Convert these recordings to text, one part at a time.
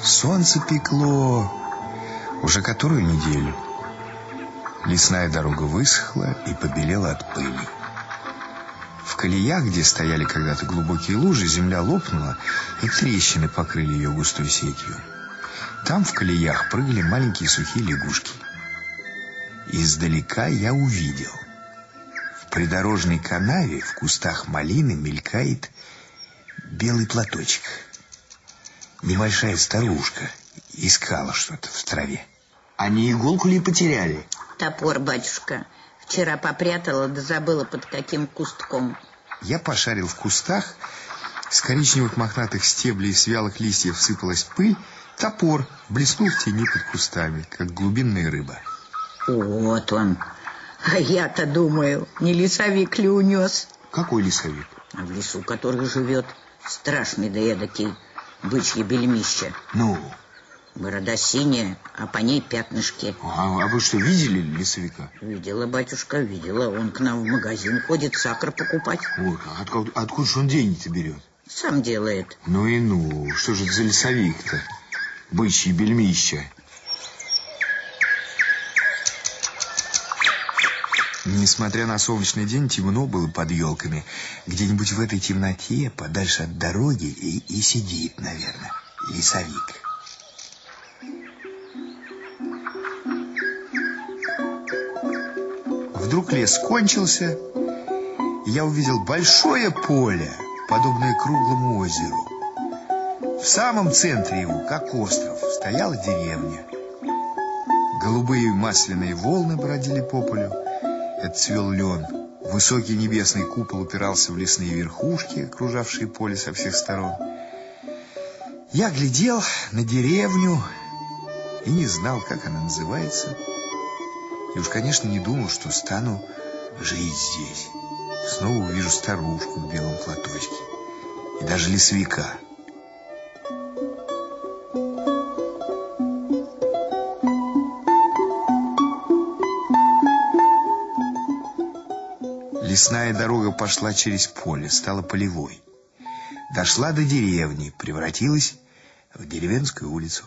Солнце пекло уже которую неделю. Лесная дорога высохла и побелела от пыли. В колеях, где стояли когда-то глубокие лужи, земля лопнула, и трещины покрыли ее густой сетью. Там в колеях прыгали маленькие сухие лягушки. Издалека я увидел. В придорожной канаве в кустах малины мелькает белый платочек. Небольшая старушка искала что-то в траве. Они иголку ли потеряли? Топор, батюшка. Вчера попрятала, да забыла под каким кустком. Я пошарил в кустах. С коричневых мохнатых стеблей и с вялых листьев сыпалась пыль. Топор блеснул в тени под кустами, как глубинная рыба. Вот он. А я-то думаю, не лесовик ли унес? Какой лесовик? В лесу, который живет, страшный да эдакий, бычье бельмище. Ну? Борода синяя, а по ней пятнышки. А вы что, видели лесовика? Видела, батюшка, видела. Он к нам в магазин ходит сахар покупать. Вот, откуда же он деньги-то берет? Сам делает. Ну и ну, что же это за лесовик-то? Бычье бельмище. Несмотря на солнечный день, темно было под елками. Где-нибудь в этой темноте, подальше от дороги, и сидит, наверное, лесовик. Вдруг лес кончился, и я увидел большое поле, подобное круглому озеру. В самом центре его, как остров, стояла деревня. Голубые масляные волны бродили по полю. Это цвел лен. Высокий небесный купол упирался в лесные верхушки, окружавшие поле со всех сторон. Я глядел на деревню и не знал, как она называется. И уж, конечно, не думал, что стану жить здесь. Снова увижу старушку в белом платочке. И даже лесовика. Лесная дорога пошла через поле, стала полевой. Дошла до деревни, превратилась в деревенскую улицу.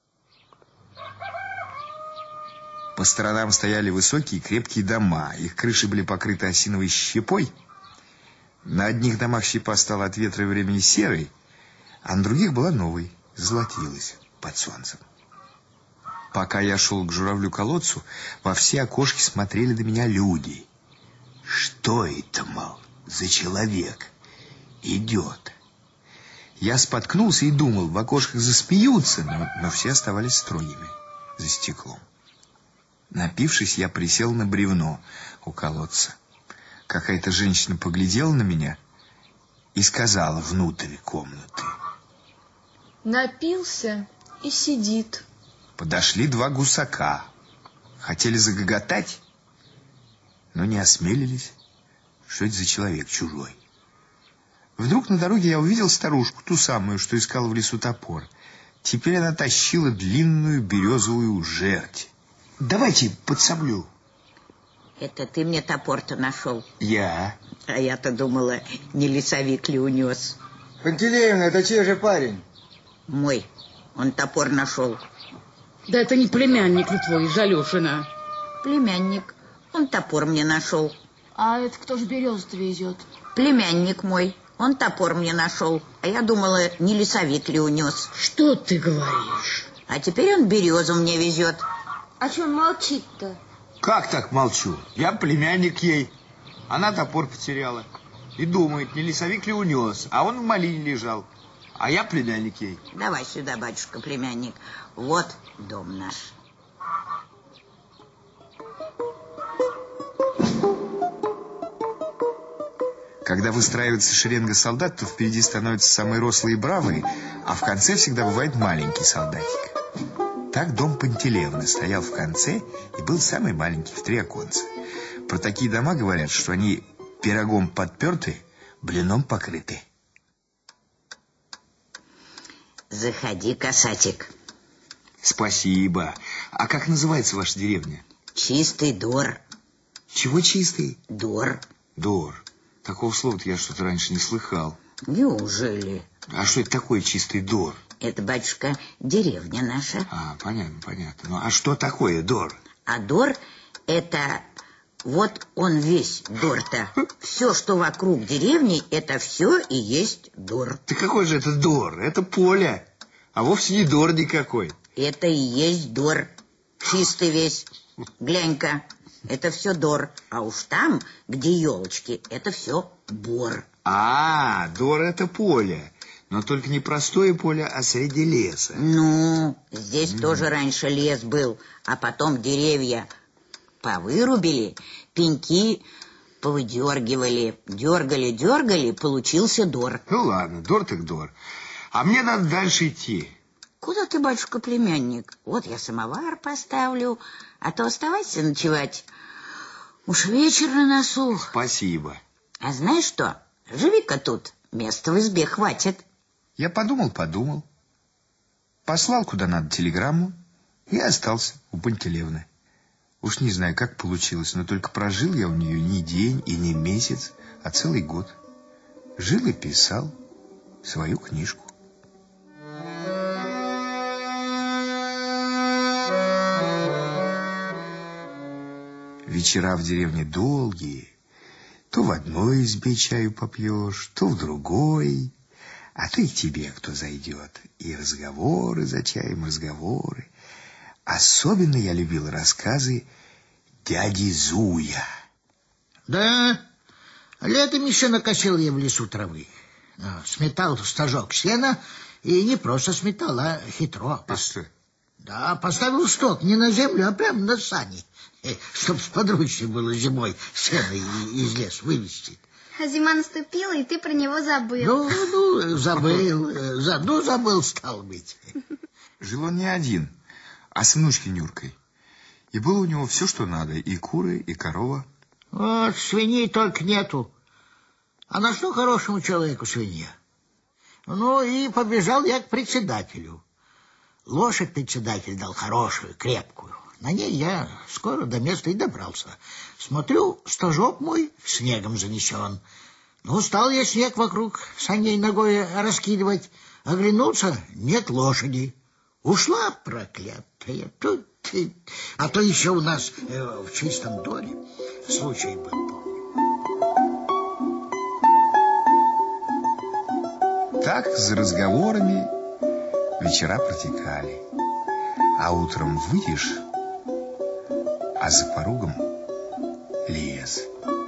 По сторонам стояли высокие крепкие дома. Их крыши были покрыты осиновой щепой. На одних домах щепа стала от ветра и времени серой, а на других была новой, золотилась под солнцем. Пока я шел к журавлю-колодцу, во все окошки смотрели на меня люди. Что это, мол, за человек идет? Я споткнулся и думал, в окошках засмеются, но все оставались строгими за стеклом. Напившись, я присел на бревно у колодца. Какая-то женщина поглядела на меня и сказала внутрь комнаты: напился и сидит. Подошли два гусака. Хотели загоготать, но не осмелились. Что это за человек чужой? Вдруг на дороге я увидел старушку, ту самую, что искала в лесу топор. Теперь она тащила длинную березовую жерть. Давайте подсоблю. Это ты мне топор-то нашел? Я. А я-то думала, не лесовик ли унес. Пантелеевна, это чей же парень? Мой. Он топор нашел. Да это не племянник ли твой из Алешина? Племянник. Он топор мне нашел. А это кто ж березу-то везет? Племянник мой. Он топор мне нашел. А я думала, не лесовик ли унес. Что ты говоришь? А теперь он березу мне везет. А что он молчит-то? Как так молчу? Я племянник ей. Она топор потеряла. И думает, не лесовик ли унес. А он в малине лежал. А я племянник ей. Давай сюда, батюшка, племянник. Вот дом наш. Когда выстраивается шеренга солдат, то впереди становятся самые рослые и бравые, а в конце всегда бывает маленький солдатик. Так дом Пантелеевны стоял в конце и был самый маленький, в 3 оконца. Про такие дома говорят, что они пирогом подперты, блином покрыты. Заходи, касатик. Спасибо. А как называется ваша деревня? Чистый двор. Чего чистый? Двор. Двор. Такого слова-то я что-то раньше не слыхал. Неужели? А что это такое чистый двор? Это, батюшка, деревня наша. А, понятно, понятно. Ну, а что такое Дор? А Дор — это... Вот он весь Дор-то. Все, что вокруг деревни, это все и есть Дор. Да какой же это Дор? Это поле. А вовсе не Дор никакой. Это и есть Дор. Чистый весь. Глянь-ка, это все Дор. А уж там, где елочки, это все Бор. А, Дор это поле. Но только не простое поле, а среди леса. Ну, здесь тоже раньше лес был, а потом деревья повырубили, пеньки повыдергивали, дергали, получился Дор. Ну ладно, Дор так Дор. А мне надо дальше идти. Куда ты, батюшка, племянник? Вот я самовар поставлю, а то оставайся ночевать. Уж вечер на носу. Спасибо. А знаешь что? Живи-ка тут, места в избе хватит. Я подумал. Послал куда надо телеграмму и остался у Пантелеевны. Уж не знаю, как получилось, но только прожил я у нее не день и не месяц, а целый год. Жил и писал свою книжку. Вечера в деревне долгие. То в одной избе чаю попьешь, то в другой. А то и к тебе кто зайдет. И разговоры за чаем, разговоры. Особенно я любил рассказы дяди Зуя. Да, летом еще накосил я в лесу травы. Сметал стожок сена, и не просто сметал, а хитро. А что? Да, поставил сток не на землю, а прямо на сани, чтоб сподручнее было зимой сено из леса вывезти. А зима наступила, и ты про него забыл. Забыл, стал быть. Жил он не один, а с внучкой Нюркой. И было у него все, что надо, и куры, и корова. Вот свиней только нету. А на что хорошему человеку свинья? Ну, и побежал я к председателю. Лошадь председатель дал хорошую, крепкую. На ней я скоро до места и добрался. Смотрю, стожок мой снегом занесен. Ну, стал я снег вокруг саней ногой раскидывать. Оглянулся, нет лошади. Ушла проклятая. А то еще у нас в Чистом Доре случай был, помню. Так, за разговорами вечера протекали. А утром выйдешь, а за порогом лес.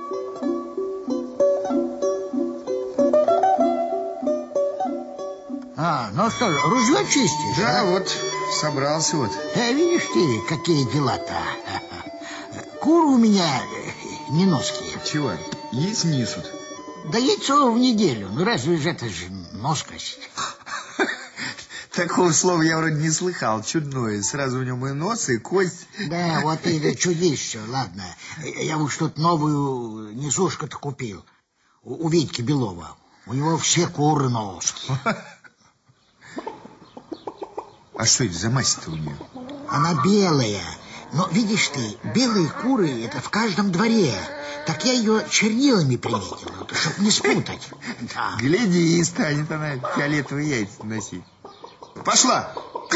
Ну что, ружье чистишь? Да, вот, собрался вот. Видишь ты, какие дела-то. Куры у меня неноские. Чего? Яиц несут? Да яйцо в неделю. Ну разве же это же носкость? Такого слова я вроде не слыхал. Чудное. Сразу в нем и нос, и кость. Да, вот и чудись все. Ладно. Я уж тут новую несушку-то купил. У Витьки Белова. У него все куры носки. А что это за мазь-то у нее? Она белая. Но, видишь ты, белые куры — это в каждом дворе. Так я ее чернилами приметил, чтоб не спутать. Да. Гляди, и станет она фиолетовые яйца носить. Пошла!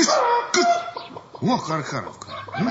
О, Хархаровка.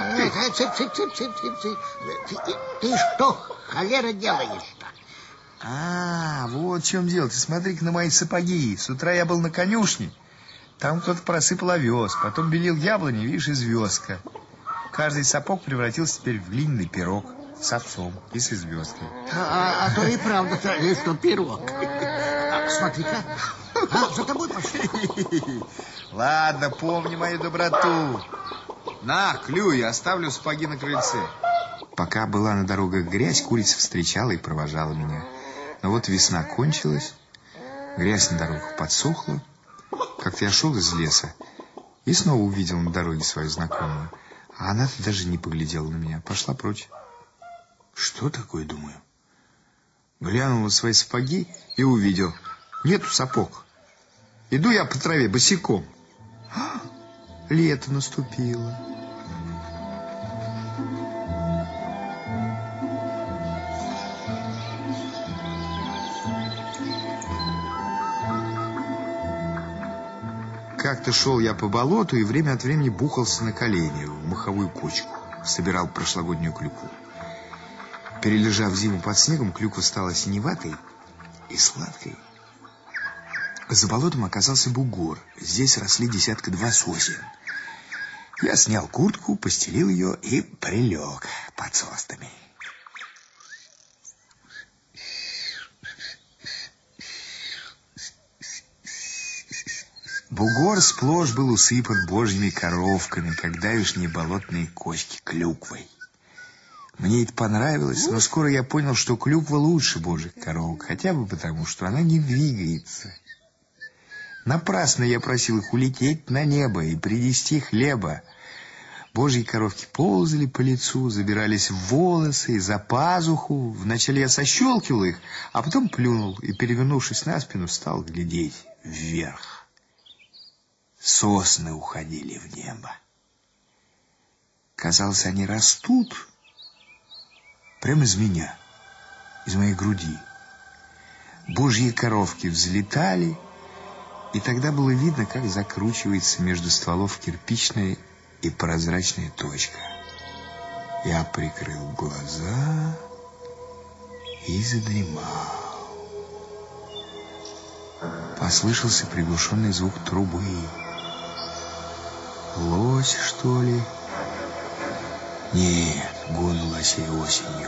Ты что, холера, делаешь-то? Вот в чем дело. Ты смотри-ка на мои сапоги. С утра я был на конюшне. Там кто-то просыпал овес. Потом белил яблони, видишь, и звездка. Каждый сапог превратился теперь в глиняный пирог с овцом и с звездкой. А то и правда, что пирог. Смотри-ка. За тобой пошли. Ладно, помни мою доброту. На, клюй, оставлю сапоги на крыльце. Пока была на дорогах грязь, курица встречала и провожала меня. Но вот весна кончилась, грязь на дорогах подсохла. Как-то я шел из леса и снова увидел на дороге свою знакомую. А она-то даже не поглядела на меня, пошла прочь. Что такое, думаю? Глянул на свои сапоги и увидел. Нету сапог. Иду я по траве босиком. Лето наступило. Как-то шел я по болоту и время от времени бухался на колени в моховую кочку. Собирал прошлогоднюю клюкву. Перележав зиму под снегом, клюква стала синеватой и сладкой. За болотом оказался бугор. Здесь росли 2 сосен. Я снял куртку, постелил ее и прилег под соснами. Бугор сплошь был усыпан божьими коровками, как давешние болотные кочки клюквой. Мне это понравилось, но скоро я понял, что клюква лучше божьих коровок, хотя бы потому, что она не двигается. Напрасно я просил их улететь на небо и принести хлеба. Божьи коровки ползали по лицу, забирались в волосы, за пазуху. Вначале я сощелкивал их, а потом плюнул и, перевернувшись на спину, стал глядеть вверх. Сосны уходили в небо. Казалось, они растут прямо из меня, из моей груди. Божьи коровки взлетали, и тогда было видно, как закручивается между стволов кирпичная и прозрачная точка. Я прикрыл глаза и задремал. Послышался приглушенный звук трубы. Лось, что ли? Нет, гон лосей осенью.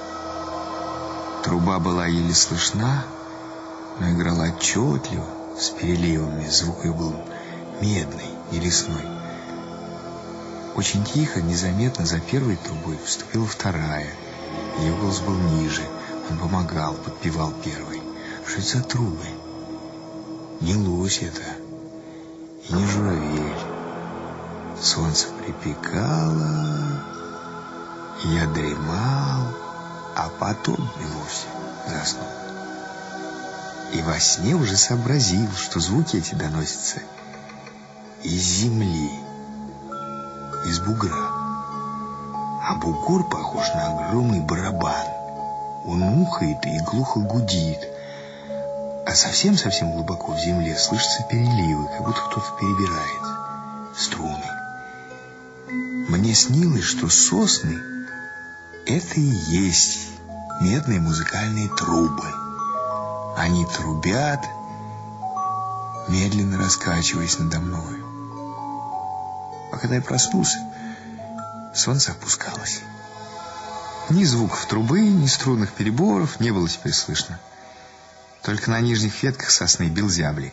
Труба была еле слышна, но играла отчетливо, с переливами. Звук ее был медный, не лесной. Очень тихо, незаметно за первой трубой вступила вторая. Ее голос был ниже. Он помогал, подпевал первой. Что это за трубы? Не лось это, и не журавель. Солнце припекало, я дремал, а потом и вовсе заснул. И во сне уже сообразил, что звуки эти доносятся из земли, из бугра. А бугор похож на огромный барабан. Он ухает и глухо гудит. А совсем-совсем глубоко в земле слышатся переливы, как будто кто-то перебирает струны. Мне снилось, что сосны — это и есть медные музыкальные трубы. Они трубят, медленно раскачиваясь надо мной. А когда я проснулся, солнце опускалось. Ни звуков трубы, ни струнных переборов не было теперь слышно. Только на нижних ветках сосны бил зяблик.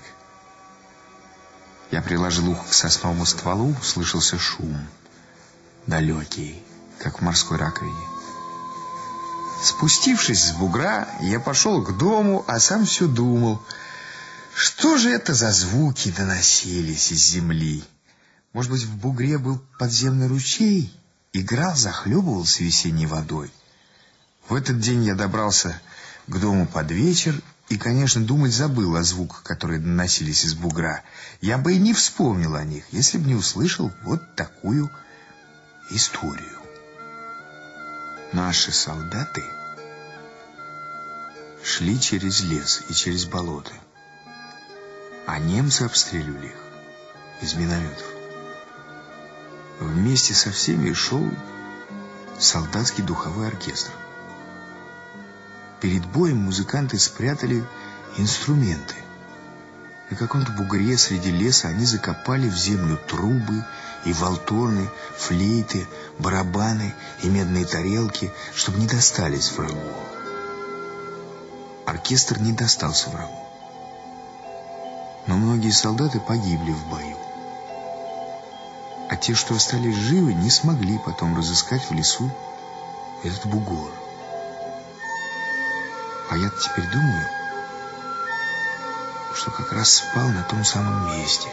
Я приложил ухо к сосновому стволу, слышался шум. Далекий, как в морской раковине. Спустившись с бугра, я пошел к дому, а сам все думал, что же это за звуки доносились из земли. Может быть, в бугре был подземный ручей, играл, захлебывался весенней водой. В этот день я добрался к дому под вечер и, конечно, думать забыл о звуках, которые доносились из бугра. Я бы и не вспомнил о них, если бы не услышал вот такую историю. Наши солдаты шли через лес и через болото, а немцы обстреливали их из минометов. Вместе со всеми шел солдатский духовой оркестр. Перед боем музыканты спрятали инструменты. На каком-то бугре среди леса они закопали в землю трубы и валторны, флейты, барабаны и медные тарелки, чтобы не достались врагу. Оркестр не достался врагу. Но многие солдаты погибли в бою. А те, что остались живы, не смогли потом разыскать в лесу этот бугор. А я-то теперь думаю, что как раз спал на том самом месте.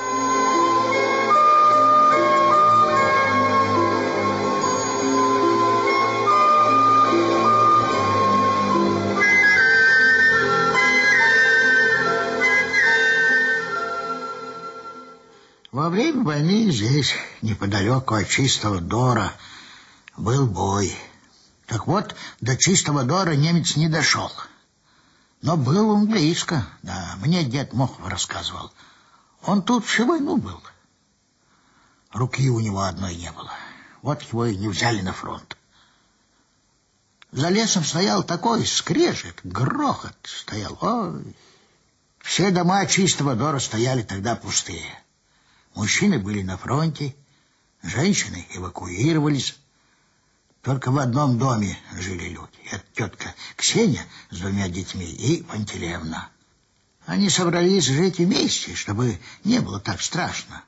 Во время войны здесь, неподалеку от Чистого Дора, был бой. Так вот, до Чистого Дора немец не дошел. Но был он близко, да, мне дед Мохов рассказывал. Он тут всю войну был. Руки у него одной не было. Вот его и не взяли на фронт. За лесом стоял такой скрежет, грохот стоял. Ой. Все дома Чистого Дора стояли тогда пустые. Мужчины были на фронте, женщины эвакуировались. Только в одном доме жили люди. Это тетка Ксения с 2 детьми и Пантелеевна. Они собрались жить вместе, чтобы не было так страшно.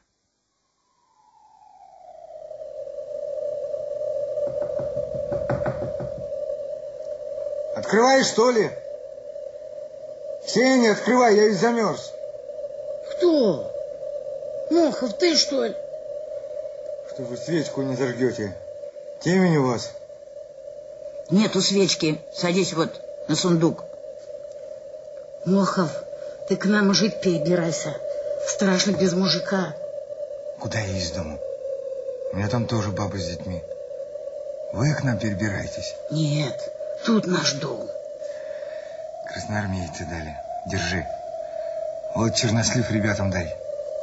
Открывай, что ли? Ксения, открывай, я ведь замерз. Кто? Мохов, ты что ли? Что вы свечку не зажгете? Темень у вас. Нету свечки. Садись вот на сундук. Мохов, ты к нам жить перебирайся. Страшно без мужика. Куда я из дому? У меня там тоже баба с детьми. Вы к нам перебираетесь? Нет, тут наш дом. Красноармейцы дали. Держи. Вот чернослив ребятам дай.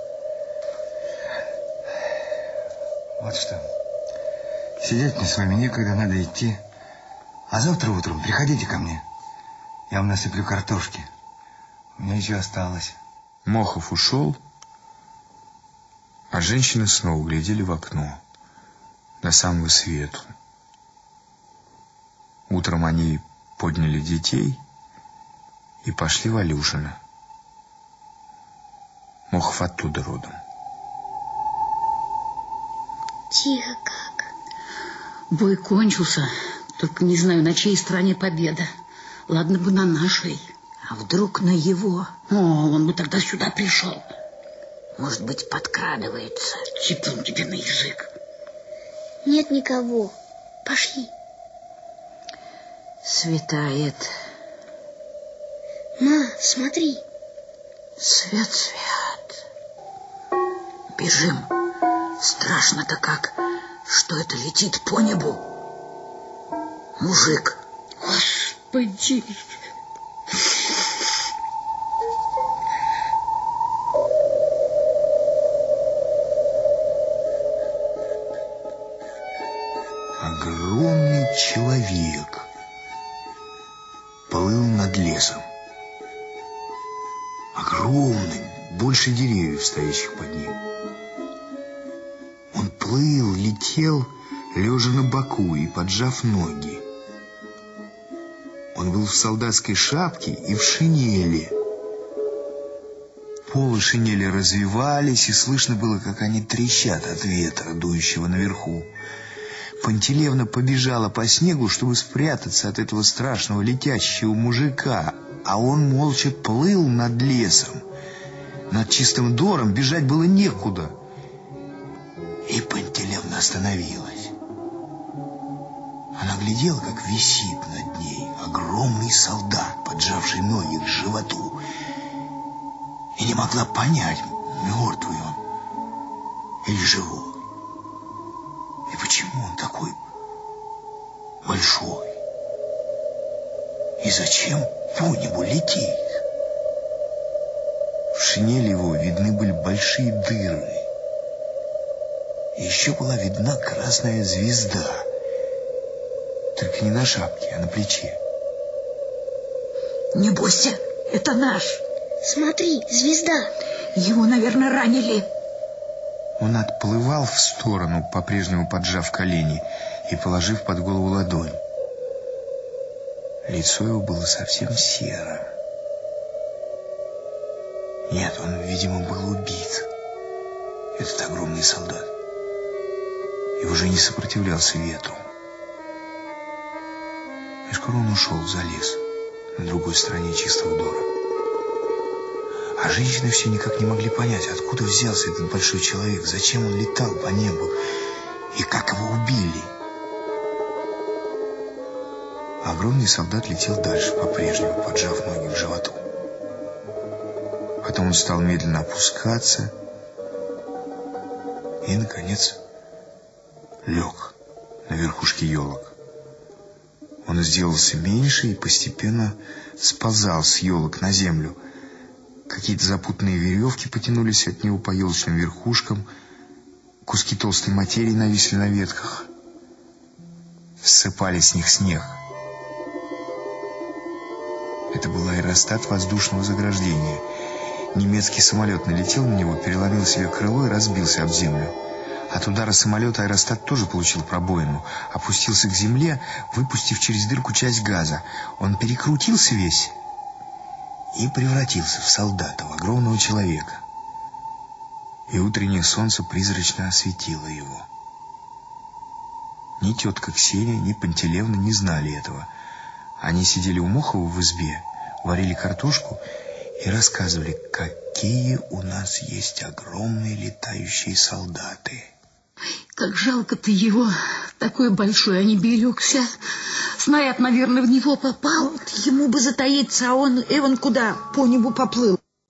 Вот что. Сидеть мне с вами некогда, надо идти. А завтра утром приходите ко мне. Я вам насыплю картошки. У меня еще осталось. Мохов ушел, а женщины снова глядели в окно до самого свету. Утром они подняли детей и пошли в Алюшино. Мохов оттуда родом. Тихо как. Бой кончился, только не знаю, на чьей стороне победа. Ладно бы на нашей. А вдруг на его? О, он бы тогда сюда пришел. Может быть, подкрадывается. Типун тебе на язык. Нет никого. Пошли. Светает. Ма, смотри. Свет, свет. Бежим. Страшно-то как. Что это летит по небу? Мужик. Господи. Огромный человек плыл над лесом. Огромный, больше деревьев, стоящих под ним. Он плыл, летел, лежа на боку и поджав ноги. Он был в солдатской шапке и в шинели. Полы шинели развивались, и слышно было, как они трещат от ветра, дующего наверху. Пантелеевна побежала по снегу, чтобы спрятаться от этого страшного летящего мужика, а он молча плыл над лесом. Над Чистым Дором бежать было некуда. И Пантелеевна остановилась. Она глядела, как висит над ней огромный солдат, поджавший ноги к животу, и не могла понять, мертвый он или живой. И почему он такой большой? И зачем по небу летит? В шинели его видны были большие дыры. И еще была видна красная звезда. Только не на шапке, а на плече. Не бойся, это наш. Смотри, звезда. Его, наверное, ранили. Он отплывал в сторону, по-прежнему поджав колени и положив под голову ладонь. Лицо его было совсем серым. Нет, он, видимо, был убит. Этот огромный солдат. И уже не сопротивлялся ветру. И скоро он ушел за лес, на другой стороне Чистого Дора. А женщины все никак не могли понять, откуда взялся этот большой человек, зачем он летал по небу и как его убили. Огромный солдат летел дальше, по-прежнему, поджав ноги к животу. Потом он стал медленно опускаться и, наконец, лег на верхушке елок. Он сделался меньше и постепенно сползал с елок на землю. Какие-то запутанные веревки потянулись от него по елочным верхушкам. Куски толстой материи нависли на ветках. Ссыпали с них снег. Это был аэростат воздушного заграждения. Немецкий самолет налетел на него, переломил себе крыло и разбился об землю. От удара самолета аэростат тоже получил пробоину. Опустился к земле, выпустив через дырку часть газа. Он перекрутился весь и превратился в солдата, в огромного человека. И утреннее солнце призрачно осветило его. Ни тетка Ксения, ни Пантелеевна не знали этого. Они сидели у Мохова в избе, варили картошку и рассказывали, какие у нас есть огромные летающие солдаты. Как жалко ты его, такой большой, а не берегся. Снаряд, наверное, в него попал. Вот ему бы затаиться, а он куда по небу поплыл.